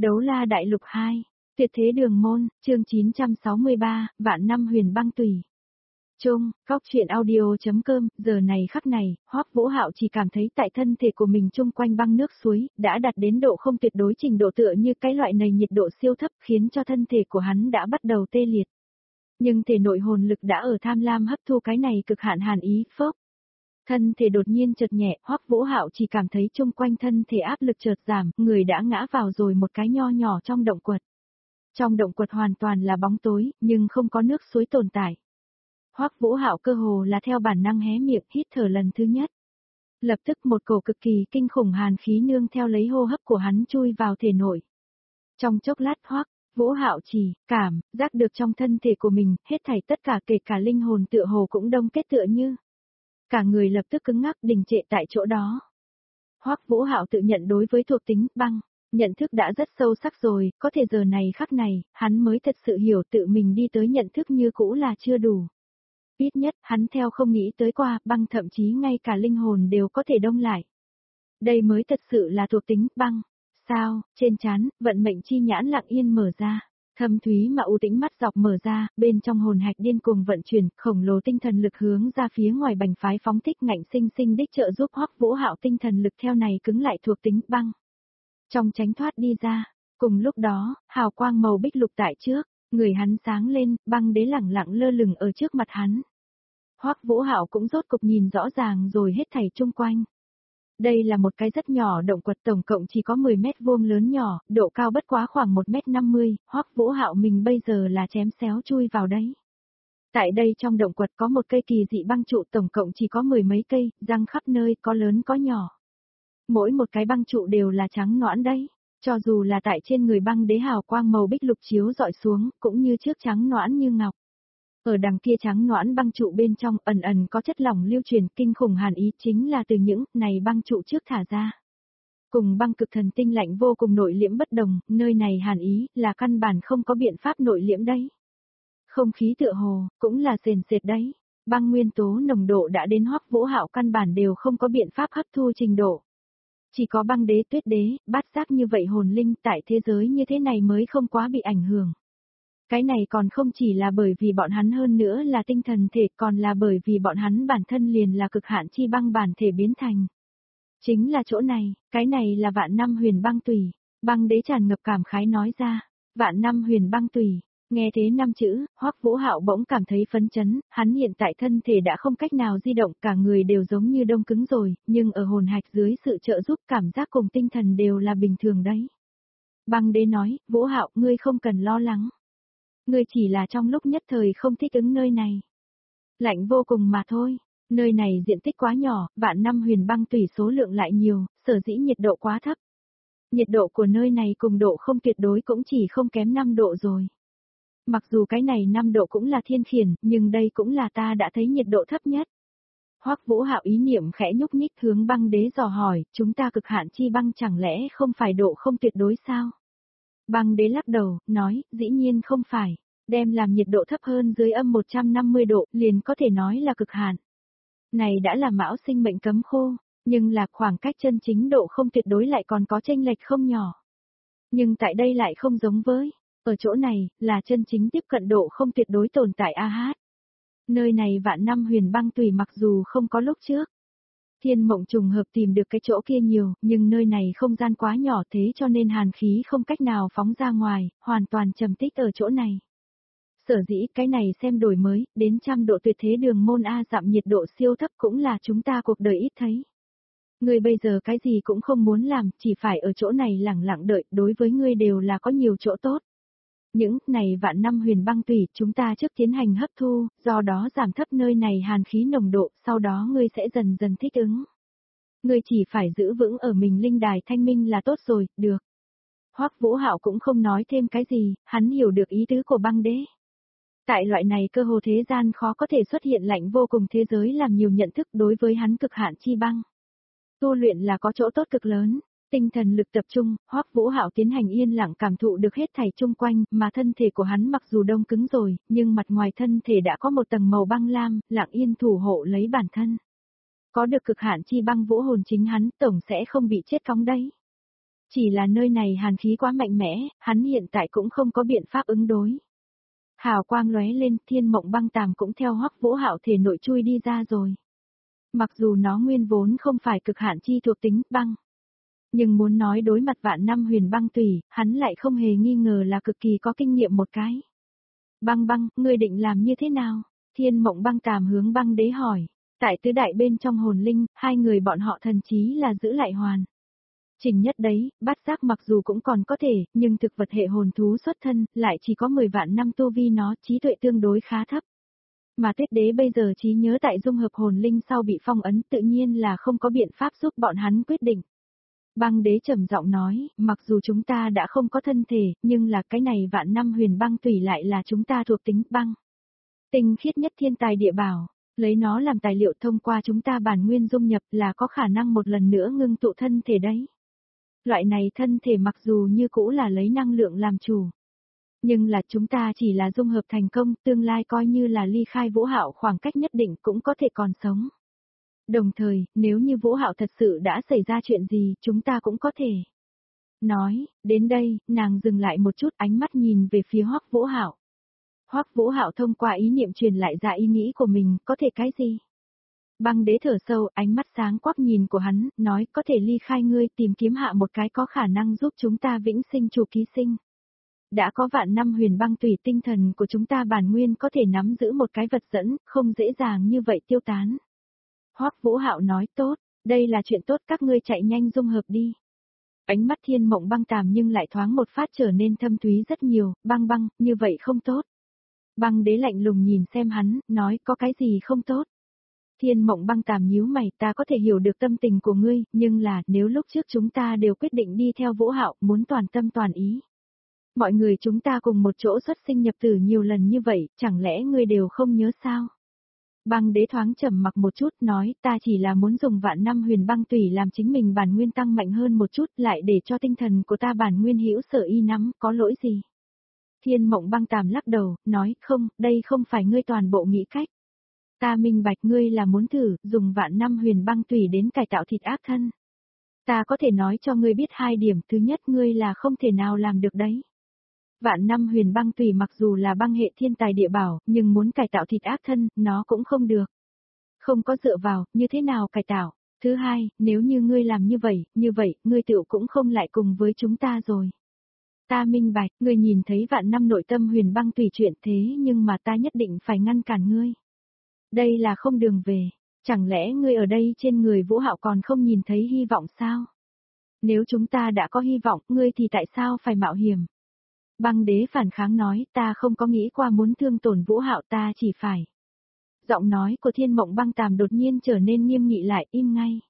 Đấu La Đại Lục 2, Tuyệt Thế Đường Môn, chương 963, Vạn Năm Huyền Băng Tùy. Chung, Cóc Truyện Audio.com, giờ này khắc này, Hoắc Vũ Hạo chỉ cảm thấy tại thân thể của mình chung quanh băng nước suối, đã đạt đến độ không tuyệt đối trình độ tựa như cái loại này nhiệt độ siêu thấp khiến cho thân thể của hắn đã bắt đầu tê liệt. Nhưng thể nội hồn lực đã ở tham lam hấp thu cái này cực hạn hàn ý, phốc. Thân thể đột nhiên chợt nhẹ, Hoắc Vũ Hạo chỉ cảm thấy chung quanh thân thể áp lực chợt giảm, người đã ngã vào rồi một cái nho nhỏ trong động quật. Trong động quật hoàn toàn là bóng tối, nhưng không có nước suối tồn tại. Hoắc Vũ Hạo cơ hồ là theo bản năng hé miệng hít thở lần thứ nhất. Lập tức một cổ cực kỳ kinh khủng hàn khí nương theo lấy hô hấp của hắn chui vào thể nội. Trong chốc lát Hoắc Vũ Hạo chỉ cảm giác được trong thân thể của mình, hết thảy tất cả kể cả linh hồn tựa hồ cũng đông kết tựa như. Cả người lập tức cứng ngắc đình trệ tại chỗ đó. Hoắc Vũ Hạo tự nhận đối với thuộc tính băng, nhận thức đã rất sâu sắc rồi, có thể giờ này khắc này, hắn mới thật sự hiểu tự mình đi tới nhận thức như cũ là chưa đủ. Ít nhất, hắn theo không nghĩ tới qua, băng thậm chí ngay cả linh hồn đều có thể đông lại. Đây mới thật sự là thuộc tính băng. Sao, trên trán, vận mệnh chi nhãn lặng yên mở ra. Thâm thúy mà u tĩnh mắt dọc mở ra, bên trong hồn hạch điên cuồng vận chuyển, khổng lồ tinh thần lực hướng ra phía ngoài bành phái phóng thích ngạnh sinh sinh đích trợ giúp Hoắc Vũ Hạo tinh thần lực theo này cứng lại thuộc tính băng. Trong tránh thoát đi ra, cùng lúc đó, hào quang màu bích lục tại trước, người hắn sáng lên, băng đế lẳng lặng lơ lửng ở trước mặt hắn. Hoắc Vũ Hạo cũng rốt cục nhìn rõ ràng rồi hết thảy chung quanh. Đây là một cái rất nhỏ động quật tổng cộng chỉ có 10 mét vuông lớn nhỏ, độ cao bất quá khoảng 1,50 m, Hoắc Vũ Hạo mình bây giờ là chém xéo chui vào đấy. Tại đây trong động quật có một cây kỳ dị băng trụ tổng cộng chỉ có 10 mấy cây, răng khắp nơi có lớn có nhỏ. Mỗi một cái băng trụ đều là trắng nõn đấy, cho dù là tại trên người băng đế hào quang màu bích lục chiếu dọi xuống, cũng như trước trắng nõn như ngọc. Ở đằng kia trắng nõn băng trụ bên trong ẩn ẩn có chất lỏng lưu truyền kinh khủng hàn ý chính là từ những này băng trụ trước thả ra. Cùng băng cực thần tinh lạnh vô cùng nội liễm bất đồng, nơi này hàn ý là căn bản không có biện pháp nội liễm đấy. Không khí tựa hồ, cũng là sền sệt đấy. Băng nguyên tố nồng độ đã đến Hoắc Vũ Hạo căn bản đều không có biện pháp hấp thu trình độ. Chỉ có băng đế tuyết đế, bát giác như vậy hồn linh tại thế giới như thế này mới không quá bị ảnh hưởng. Cái này còn không chỉ là bởi vì bọn hắn hơn nữa là tinh thần thể còn là bởi vì bọn hắn bản thân liền là cực hạn chi băng bản thể biến thành. Chính là chỗ này, cái này là vạn năm huyền băng tùy. Băng đế tràn ngập cảm khái nói ra, vạn năm huyền băng tùy. Nghe thế năm chữ, Hoắc Vũ Hạo bỗng cảm thấy phấn chấn, hắn hiện tại thân thể đã không cách nào di động, cả người đều giống như đông cứng rồi, nhưng ở hồn hạch dưới sự trợ giúp cảm giác cùng tinh thần đều là bình thường đấy. Băng đế nói, Vũ Hạo, ngươi không cần lo lắng. Ngươi chỉ là trong lúc nhất thời không thích ứng nơi này. Lạnh vô cùng mà thôi, nơi này diện tích quá nhỏ, vạn năm huyền băng tùy số lượng lại nhiều, sở dĩ nhiệt độ quá thấp. Nhiệt độ của nơi này cùng độ không tuyệt đối cũng chỉ không kém 5 độ rồi. Mặc dù cái này 5 độ cũng là thiên khiển, nhưng đây cũng là ta đã thấy nhiệt độ thấp nhất. Hoắc Vũ Hạo ý niệm khẽ nhúc nhích hướng băng đế dò hỏi, chúng ta cực hạn chi băng chẳng lẽ không phải độ không tuyệt đối sao? Băng đế lắc đầu, nói, dĩ nhiên không phải, đem làm nhiệt độ thấp hơn dưới âm 150 độ, liền có thể nói là cực hạn. Này đã là mão sinh mệnh cấm khô, nhưng là khoảng cách chân chính độ không tuyệt đối lại còn có chênh lệch không nhỏ. Nhưng tại đây lại không giống với, ở chỗ này, là chân chính tiếp cận độ không tuyệt đối tồn tại AH. Nơi này vạn năm huyền băng tùy mặc dù không có lúc trước. Thiên Mộng trùng hợp tìm được cái chỗ kia nhiều, nhưng nơi này không gian quá nhỏ thế cho nên hàn khí không cách nào phóng ra ngoài, hoàn toàn trầm tích ở chỗ này. Sở dĩ cái này xem đổi mới, đến 100 độ tuyệt thế đường môn A giảm nhiệt độ siêu thấp cũng là chúng ta cuộc đời ít thấy. Ngươi bây giờ cái gì cũng không muốn làm, chỉ phải ở chỗ này lẳng lặng đợi, đối với ngươi đều là có nhiều chỗ tốt. Những này vạn năm huyền băng tùy chúng ta trước tiến hành hấp thu, do đó giảm thấp nơi này hàn khí nồng độ, sau đó ngươi sẽ dần dần thích ứng. Ngươi chỉ phải giữ vững ở mình linh đài thanh minh là tốt rồi, được. Hoắc Vũ Hạo cũng không nói thêm cái gì, hắn hiểu được ý tứ của băng đế. Tại loại này cơ hồ thế gian khó có thể xuất hiện lạnh vô cùng thế giới làm nhiều nhận thức đối với hắn cực hạn chi băng. Tu luyện là có chỗ tốt cực lớn. Tinh thần lực tập trung, Hoắc Vũ Hạo tiến hành yên lặng cảm thụ được hết thảy chung quanh, mà thân thể của hắn mặc dù đông cứng rồi, nhưng mặt ngoài thân thể đã có một tầng màu băng lam, lặng yên thủ hộ lấy bản thân. Có được cực hạn chi băng vũ hồn chính hắn, tổng sẽ không bị chết cóng đấy. Chỉ là nơi này hàn khí quá mạnh mẽ, hắn hiện tại cũng không có biện pháp ứng đối. Hào quang lóe lên, Thiên Mộng Băng Tàm cũng theo Hoắc Vũ Hạo thể nội chui đi ra rồi. Mặc dù nó nguyên vốn không phải cực hạn chi thuộc tính băng, nhưng muốn nói đối mặt vạn năm huyền băng tùy, hắn lại không hề nghi ngờ là cực kỳ có kinh nghiệm một cái. Băng băng, ngươi định làm như thế nào? Thiên Mộng Băng Tàm hướng Băng Đế hỏi. Tại tứ đại bên trong hồn linh, hai người bọn họ thần chí là giữ lại hoàn. Trình nhất đấy, bát giác mặc dù cũng còn có thể, nhưng thực vật hệ hồn thú xuất thân, lại chỉ có 10 vạn năm tu vi nó, trí tuệ tương đối khá thấp. Mà Tuyết Đế bây giờ trí nhớ tại dung hợp hồn linh sau bị phong ấn tự nhiên là không có biện pháp giúp bọn hắn quyết định. Băng Đế trầm giọng nói, mặc dù chúng ta đã không có thân thể, nhưng là cái này vạn năm huyền băng tùy lại là chúng ta thuộc tính băng. Tinh khiết nhất thiên tài địa bảo, lấy nó làm tài liệu thông qua chúng ta bản nguyên dung nhập là có khả năng một lần nữa ngưng tụ thân thể đấy. Loại này thân thể mặc dù như cũ là lấy năng lượng làm chủ. Nhưng là chúng ta chỉ là dung hợp thành công, tương lai coi như là ly khai Vũ Hạo khoảng cách nhất định cũng có thể còn sống. Đồng thời, nếu như Vũ Hạo thật sự đã xảy ra chuyện gì, chúng ta cũng có thể. Nói, đến đây, nàng dừng lại một chút ánh mắt nhìn về phía Hoắc Vũ Hạo. Hoắc Vũ Hạo thông qua ý niệm truyền lại ra ý nghĩ của mình, có thể cái gì? Băng Đế thở sâu, ánh mắt sáng quắc nhìn của hắn, nói có thể ly khai ngươi tìm kiếm hạ một cái có khả năng giúp chúng ta vĩnh sinh chủ ký sinh. Đã có vạn năm huyền băng tùy tinh thần của chúng ta bản nguyên có thể nắm giữ một cái vật dẫn, không dễ dàng như vậy tiêu tán. Hoắc Vũ Hạo nói tốt, đây là chuyện tốt các ngươi chạy nhanh dung hợp đi. Ánh mắt Thiên Mộng Băng Tàm nhưng lại thoáng một phát trở nên thâm thúy rất nhiều, băng băng, như vậy không tốt. Băng Đế lạnh lùng nhìn xem hắn, nói có cái gì không tốt. Thiên Mộng Băng Tàm nhíu mày, ta có thể hiểu được tâm tình của ngươi, nhưng là nếu lúc trước chúng ta đều quyết định đi theo Vũ Hạo, muốn toàn tâm toàn ý. Mọi người chúng ta cùng một chỗ xuất sinh nhập tử nhiều lần như vậy, chẳng lẽ ngươi đều không nhớ sao? Băng Đế thoáng trầm mặc một chút nói, ta chỉ là muốn dùng vạn năm huyền băng tùy làm chính mình bản nguyên tăng mạnh hơn một chút, lại để cho tinh thần của ta bản nguyên hữu sở y nắm, có lỗi gì? Thiên Mộng Băng Tàm lắc đầu, nói, không, đây không phải ngươi toàn bộ nghĩ cách. Ta minh bạch ngươi là muốn thử, dùng vạn năm huyền băng tùy đến cải tạo thịt ác thân. Ta có thể nói cho ngươi biết hai điểm, thứ nhất ngươi là không thể nào làm được đấy. Vạn năm huyền băng tùy mặc dù là băng hệ thiên tài địa bảo, nhưng muốn cải tạo thịt ác thân, nó cũng không được. Không có dựa vào, như thế nào cải tạo. Thứ hai, nếu như ngươi làm như vậy, ngươi tựu cũng không lại cùng với chúng ta rồi. Ta minh bạch, ngươi nhìn thấy vạn năm nội tâm huyền băng tùy chuyện thế nhưng mà ta nhất định phải ngăn cản ngươi. Đây là không đường về, chẳng lẽ ngươi ở đây trên người Vũ Hạo còn không nhìn thấy hy vọng sao? Nếu chúng ta đã có hy vọng, ngươi thì tại sao phải mạo hiểm? Băng Đế phản kháng nói, ta không có nghĩ qua muốn thương tổn Vũ Hạo, ta chỉ phải. Giọng nói của Thiên Mộng Băng Tàm đột nhiên trở nên nghiêm nghị lại, im ngay.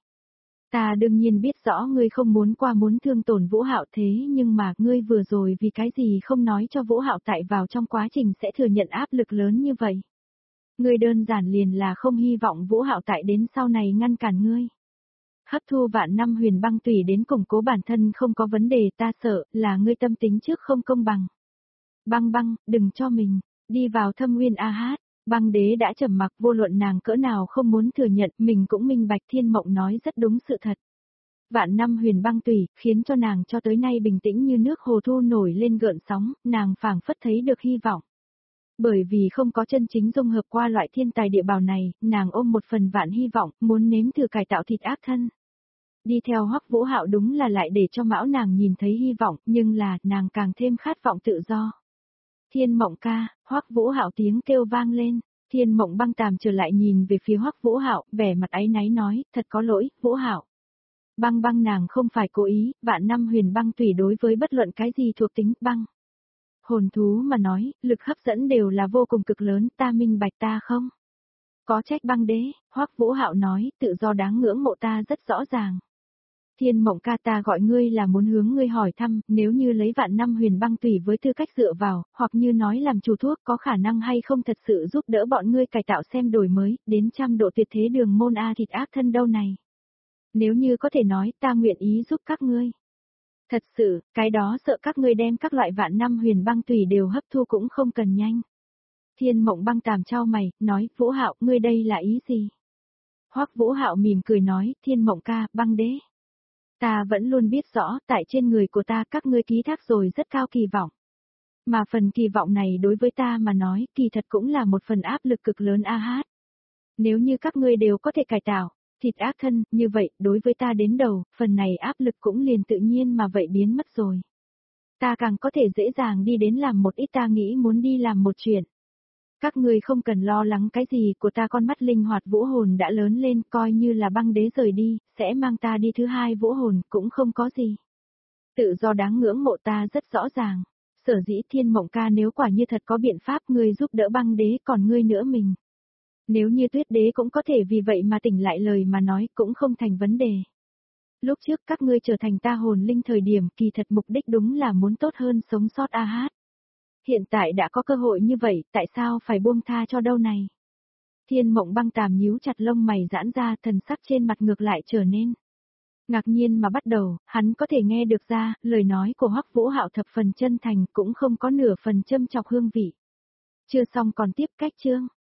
Ta đương nhiên biết rõ ngươi không muốn thương tổn Vũ Hạo thế nhưng mà ngươi vừa rồi vì cái gì không nói cho Vũ Hạo tại vào trong quá trình sẽ thừa nhận áp lực lớn như vậy. Ngươi đơn giản liền là không hy vọng Vũ Hạo tại đến sau này ngăn cản ngươi. Hấp thu vạn năm huyền băng tùy đến củng cố bản thân không có vấn đề, ta sợ là ngươi tâm tính trước không công bằng. Băng băng, đừng cho mình đi vào thâm nguyên a hát. Băng Đế đã trầm mặc, vô luận nàng cỡ nào không muốn thừa nhận, mình cũng minh bạch Thiên Mộng nói rất đúng sự thật. Vạn năm huyền băng tùy, khiến cho nàng cho tới nay bình tĩnh như nước hồ thu nổi lên gợn sóng, nàng phảng phất thấy được hy vọng. Bởi vì không có chân chính dung hợp qua loại thiên tài địa bảo này, nàng ôm một phần vạn hy vọng, muốn nếm thử cải tạo thịt ác thân. Đi theo Hoắc Vũ Hạo đúng là lại để cho Mão nàng nhìn thấy hy vọng, nhưng là, nàng càng thêm khát vọng tự do. Thiên Mộng ca, Hoắc Vũ Hạo tiếng kêu vang lên, Thiên Mộng Băng Tàm trở lại nhìn về phía Hoắc Vũ Hạo, vẻ mặt áy náy nói, thật có lỗi, Vũ Hạo. Băng băng nàng không phải cố ý, vạn năm huyền băng tùy đối với bất luận cái gì thuộc tính băng. Hồn thú mà nói, lực hấp dẫn đều là vô cùng cực lớn, ta minh bạch ta không? Có trách Băng Đế, Hoắc Vũ Hạo nói, tự do đáng ngưỡng mộ ta rất rõ ràng. Thiên Mộng ca, ta gọi ngươi là muốn hướng ngươi hỏi thăm, nếu như lấy vạn năm huyền băng tùy với tư cách dựa vào, hoặc như nói làm chủ thuốc có khả năng hay không thật sự giúp đỡ bọn ngươi cải tạo xem đổi mới, đến 100 độ tuyệt thế đường môn A thịt ác thân đâu này. Nếu như có thể nói, ta nguyện ý giúp các ngươi. Thật sự, cái đó sợ các ngươi đem các loại vạn năm huyền băng tùy đều hấp thu cũng không cần nhanh. Thiên Mộng Băng Tàm chau mày, nói, Vũ Hạo, ngươi đây là ý gì? Hoắc Vũ Hạo mỉm cười nói, Thiên Mộng ca, Băng Đế. Ta vẫn luôn biết rõ, tại trên người của ta các ngươi ký thác rồi rất cao kỳ vọng. Mà phần kỳ vọng này đối với ta mà nói, kỳ thật cũng là một phần áp lực cực lớn a hát. Nếu như các ngươi đều có thể cải tạo, thịt ác thân, như vậy, đối với ta đến đầu, phần này áp lực cũng liền tự nhiên mà vậy biến mất rồi. Ta càng có thể dễ dàng đi đến làm một ít ta nghĩ muốn đi làm một chuyện. Các ngươi không cần lo lắng cái gì của ta, con mắt linh hoạt vũ hồn đã lớn lên, coi như là băng đế rời đi, sẽ mang ta đi thứ hai vũ hồn cũng không có gì. Tự do đáng ngưỡng mộ ta rất rõ ràng. Sở dĩ Thiên Mộng ca nếu quả như thật có biện pháp ngươi giúp đỡ băng đế, còn ngươi nữa mình. Nếu như Tuyết đế cũng có thể vì vậy mà tỉnh lại lời mà nói cũng không thành vấn đề. Lúc trước các ngươi trở thành ta hồn linh thời điểm kỳ thật mục đích đúng là muốn tốt hơn sống sót a hát. Hiện tại đã có cơ hội như vậy, tại sao phải buông tha cho đâu này? Thiên Mộng băng tàm nhíu chặt lông mày giãn ra, thần sắc trên mặt ngược lại trở nên ngạc nhiên mà bắt đầu, hắn có thể nghe được ra, lời nói của Hoắc Vũ Hạo thập phần chân thành, cũng không có nửa phần châm chọc hương vị. Chưa xong còn tiếp cách chương.